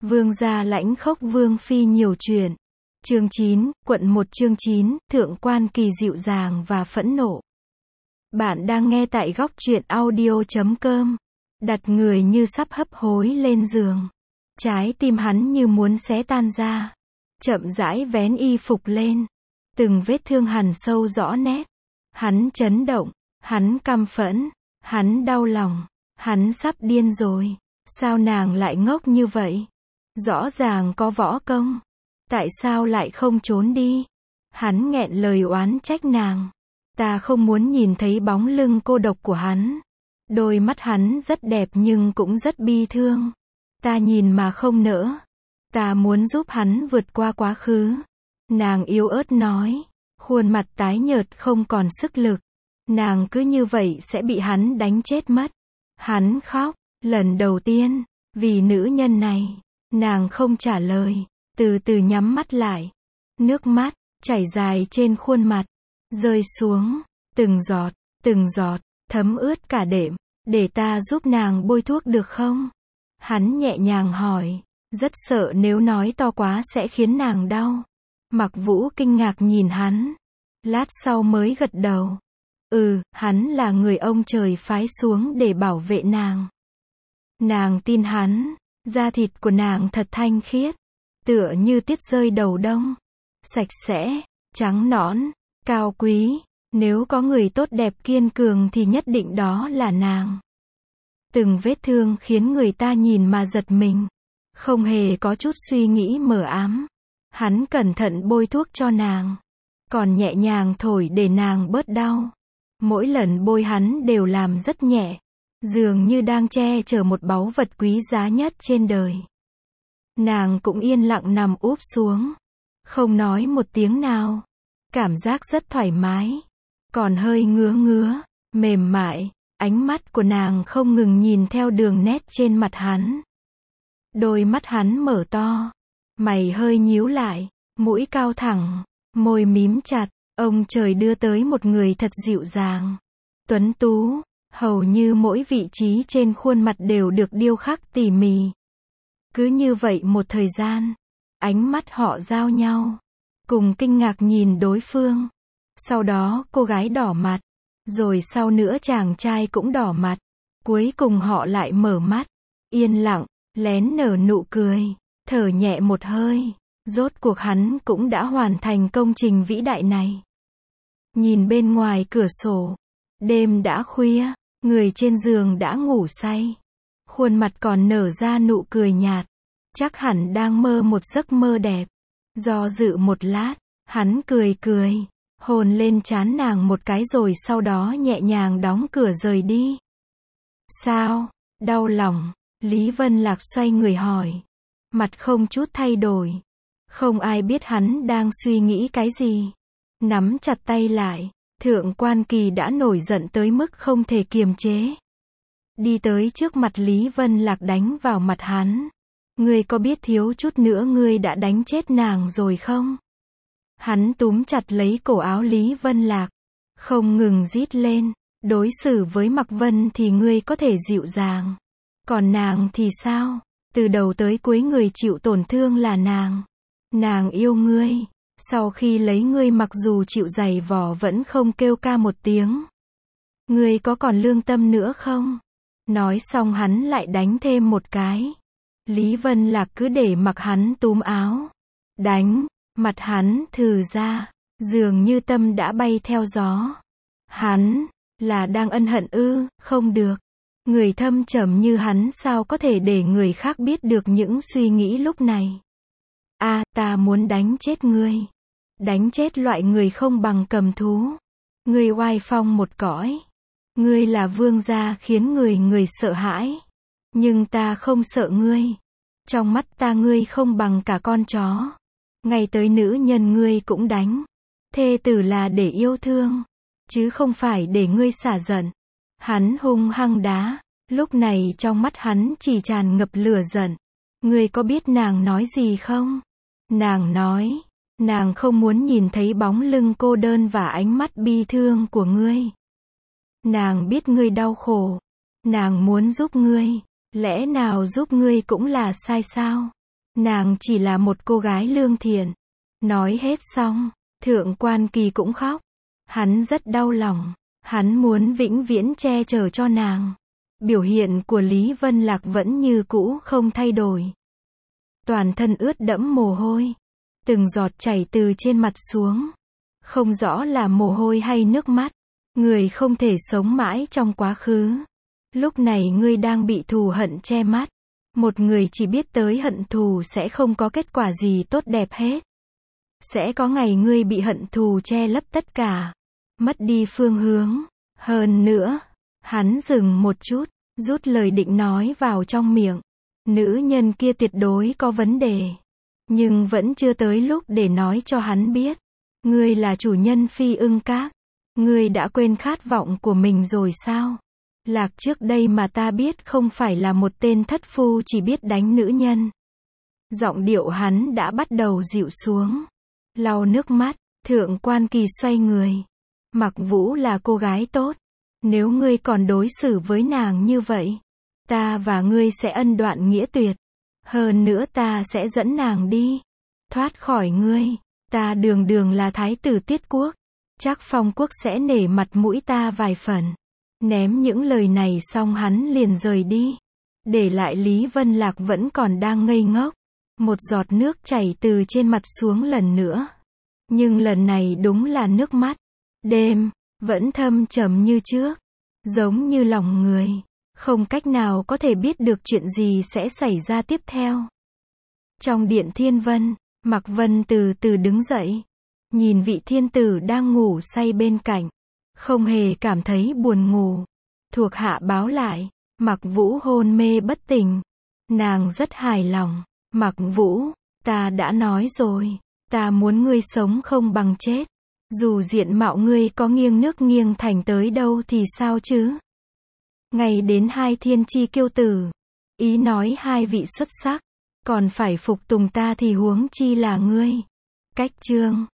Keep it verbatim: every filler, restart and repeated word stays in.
Vương gia lãnh khốc vương phi nhiều chuyện. Chương chín, quận một chương chín, thượng quan kỳ dịu dàng và phẫn nộ. Bạn đang nghe tại góc truyện audio chấm com. Đặt người như sắp hấp hối lên giường. Trái tim hắn như muốn xé tan ra. Chậm rãi vén y phục lên. Từng vết thương hằn sâu rõ nét. Hắn chấn động. Hắn căm phẫn. Hắn đau lòng. Hắn sắp điên rồi. Sao nàng lại ngốc như vậy? Rõ ràng có võ công. Tại sao lại không trốn đi? Hắn nghẹn lời oán trách nàng. Ta không muốn nhìn thấy bóng lưng cô độc của hắn. Đôi mắt hắn rất đẹp nhưng cũng rất bi thương. Ta nhìn mà không nỡ. Ta muốn giúp hắn vượt qua quá khứ. Nàng yếu ớt nói. Khuôn mặt tái nhợt không còn sức lực. Nàng cứ như vậy sẽ bị hắn đánh chết mất. Hắn khóc. Lần đầu tiên. Vì nữ nhân này. Nàng không trả lời. Từ từ nhắm mắt lại. Nước mắt chảy dài trên khuôn mặt. Rơi xuống. Từng giọt. Từng giọt. Thấm ướt cả đệm. Để ta giúp nàng bôi thuốc được không? Hắn nhẹ nhàng hỏi. Rất sợ nếu nói to quá sẽ khiến nàng đau. Mặc Vũ kinh ngạc nhìn hắn. Lát sau mới gật đầu. Ừ, hắn là người ông trời phái xuống để bảo vệ nàng. Nàng tin hắn. Da thịt của nàng thật thanh khiết. Tựa như tiết rơi đầu đông. Sạch sẽ, trắng nõn, cao quý. Nếu có người tốt đẹp kiên cường thì nhất định đó là nàng. Từng vết thương khiến người ta nhìn mà giật mình. Không hề có chút suy nghĩ mờ ám. Hắn cẩn thận bôi thuốc cho nàng. Còn nhẹ nhàng thổi để nàng bớt đau. Mỗi lần bôi hắn đều làm rất nhẹ. Dường như đang che chở một báu vật quý giá nhất trên đời. Nàng cũng yên lặng nằm úp xuống. Không nói một tiếng nào. Cảm giác rất thoải mái. Còn hơi ngứa ngứa, mềm mại. Ánh mắt của nàng không ngừng nhìn theo đường nét trên mặt hắn. Đôi mắt hắn mở to. Mày hơi nhíu lại. Mũi cao thẳng. Môi mím chặt. Ông trời đưa tới một người thật dịu dàng. Tuấn tú. Hầu như mỗi vị trí trên khuôn mặt đều được điêu khắc tỉ mỉ. Cứ như vậy một thời gian. Ánh mắt họ giao nhau. Cùng kinh ngạc nhìn đối phương. Sau đó cô gái đỏ mặt. Rồi sau nữa chàng trai cũng đỏ mặt. Cuối cùng họ lại mở mắt. Yên lặng. Lén nở nụ cười. Thở nhẹ một hơi. Rốt cuộc hắn cũng đã hoàn thành công trình vĩ đại này. Nhìn bên ngoài cửa sổ. Đêm đã khuya. Người trên giường đã ngủ say. Khuôn mặt còn nở ra nụ cười nhạt. Chắc hẳn đang mơ một giấc mơ đẹp. Do dự một lát, hắn cười cười. Hôn lên trán nàng một cái rồi sau đó nhẹ nhàng đóng cửa rời đi. Sao? Đau lòng. Lý Vân Lạc xoay người hỏi. Mặt không chút thay đổi. Không ai biết hắn đang suy nghĩ cái gì. Nắm chặt tay lại. Thượng quan kỳ đã nổi giận tới mức không thể kiềm chế. Đi tới trước mặt Lý Vân Lạc đánh vào mặt hắn. Ngươi có biết thiếu chút nữa ngươi đã đánh chết nàng rồi không? Hắn túm chặt lấy cổ áo Lý Vân Lạc. Không ngừng rít lên. Đối xử với Mạc Vân thì ngươi có thể dịu dàng. Còn nàng thì sao? Từ đầu tới cuối người chịu tổn thương là nàng. Nàng yêu ngươi. Sau khi lấy ngươi mặc dù chịu giày vò vẫn không kêu ca một tiếng. Ngươi có còn lương tâm nữa không? Nói xong hắn lại đánh thêm một cái. Lý Vân Lạc cứ để mặc hắn túm áo. Đánh. Mặt hắn thừ ra. Dường như tâm đã bay theo gió. Hắn. Là đang ân hận ư? Không được. Người thâm trầm như hắn sao có thể để người khác biết được những suy nghĩ lúc này. A, à, ta muốn đánh chết ngươi. Đánh chết loại người không bằng cầm thú. Ngươi oai phong một cõi. Ngươi là vương gia khiến người người sợ hãi. Nhưng ta không sợ ngươi. Trong mắt ta ngươi không bằng cả con chó. Ngay tới nữ nhân ngươi cũng đánh. Thê tử là để yêu thương. Chứ không phải để ngươi xả giận. Hắn hung hăng đá. Lúc này trong mắt hắn chỉ tràn ngập lửa giận. Ngươi có biết nàng nói gì không? Nàng nói. Nàng không muốn nhìn thấy bóng lưng cô đơn và ánh mắt bi thương của ngươi. Nàng biết ngươi đau khổ. Nàng muốn giúp ngươi. Lẽ nào giúp ngươi cũng là sai sao? Nàng chỉ là một cô gái lương thiện. Nói hết xong, Thượng Quan Kỳ cũng khóc. Hắn rất đau lòng. Hắn muốn vĩnh viễn che chở cho nàng. Biểu hiện của Lý Vân Lạc vẫn như cũ không thay đổi. Toàn thân ướt đẫm mồ hôi. Từng giọt chảy từ trên mặt xuống. Không rõ là mồ hôi hay nước mắt. Người không thể sống mãi trong quá khứ. Lúc này ngươi đang bị thù hận che mắt. Một người chỉ biết tới hận thù sẽ không có kết quả gì tốt đẹp hết. Sẽ có ngày ngươi bị hận thù che lấp tất cả. Mất đi phương hướng. Hơn nữa, hắn dừng một chút, rút lời định nói vào trong miệng. Nữ nhân kia tuyệt đối có vấn đề. Nhưng vẫn chưa tới lúc để nói cho hắn biết. Ngươi là chủ nhân Phi Ưng Các. Ngươi đã quên khát vọng của mình rồi sao? Lạc trước đây mà ta biết không phải là một tên thất phu chỉ biết đánh nữ nhân. Giọng điệu hắn đã bắt đầu dịu xuống. Lau nước mắt, Thượng Quan Kỳ xoay người. Mặc Vũ là cô gái tốt. Nếu ngươi còn đối xử với nàng như vậy, ta và ngươi sẽ ân đoạn nghĩa tuyệt. Hơn nữa ta sẽ dẫn nàng đi. Thoát khỏi ngươi. Ta đường đường là thái tử Tuyết Quốc. Chắc Phong Quốc sẽ nể mặt mũi ta vài phần. Ném những lời này xong hắn liền rời đi. Để lại Lý Vân Lạc vẫn còn đang ngây ngốc. Một giọt nước chảy từ trên mặt xuống lần nữa. Nhưng lần này đúng là nước mắt. Đêm, vẫn thâm trầm như trước. Giống như lòng người. Không cách nào có thể biết được chuyện gì sẽ xảy ra tiếp theo. Trong điện Thiên Vân, Mạc Vân từ từ đứng dậy. Nhìn vị thiên tử đang ngủ say bên cạnh. Không hề cảm thấy buồn ngủ. Thuộc hạ báo lại, Mạc Vũ hôn mê bất tỉnh. Nàng rất hài lòng. Mạc Vũ, ta đã nói rồi. Ta muốn ngươi sống không bằng chết. Dù diện mạo ngươi có nghiêng nước nghiêng thành tới đâu thì sao chứ? Ngày đến hai thiên chi kiêu tử. Ý nói hai vị xuất sắc. Còn phải phục tùng ta thì huống chi là ngươi. Cách chương